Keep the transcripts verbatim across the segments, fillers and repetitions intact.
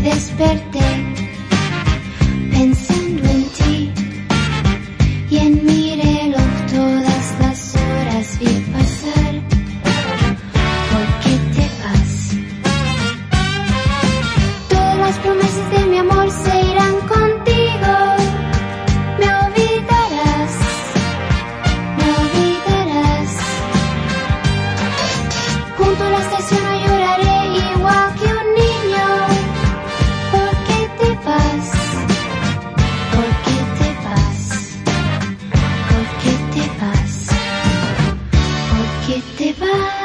desperté pensando en ti y en mi reloj todas las horas vi pasar. ¿Por qué te vas? Todas las promesas de mi amor se irán contigo. Me olvidarás, me olvidarás. Junto a la estación no lloraré igual que un niño. ¿Por qué te vas? ¿Por qué te vas? ¿Por qué te vas? ¿Por qué te vas?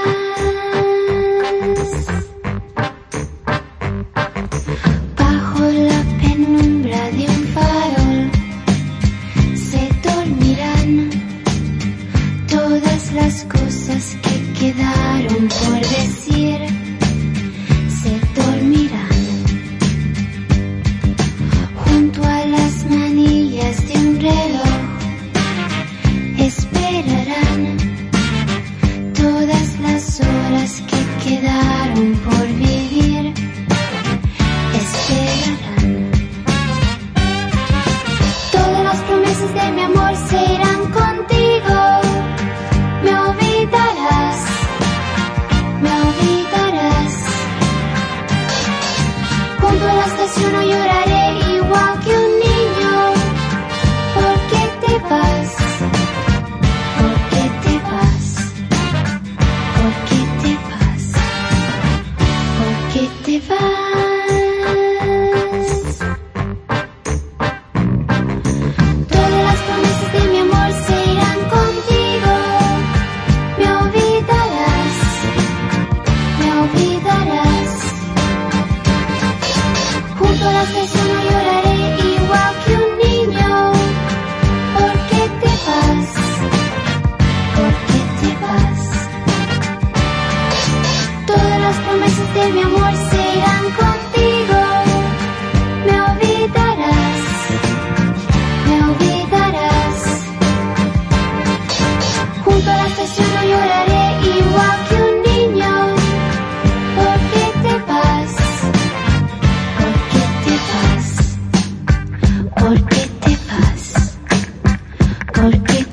Bajo la penumbra de un farol se dormirán todas las cosas que quedaron por decir. Se dormirán junto a las manillas de un reloj. Esperarán todas las horas que quedaron por vivir. Esperarán. Todas las promesas de mi amor se irán contigo. Me olvidarás, me olvidarás. Junto a la estación no lloraré igual que un niño. ¿Por qué te vas? ¿Por qué te vas? ¿Por qué te vas? ¿Por qué te vas? Todas las promesas de mi amor se irán contigo. Me olvidarás, me olvidarás. Junto a la estación no lloraré igual que un niño. ¿Por qué te vas? ¿Por qué te vas? Todas las promesas de mi amor se irán contigo. Me olvidarás, me olvidarás. Junto a la estación no lloraré igual que un niño. ¿Por qué te vas? ¿Por qué te vas? ¿Por qué te vas? ¿Por qué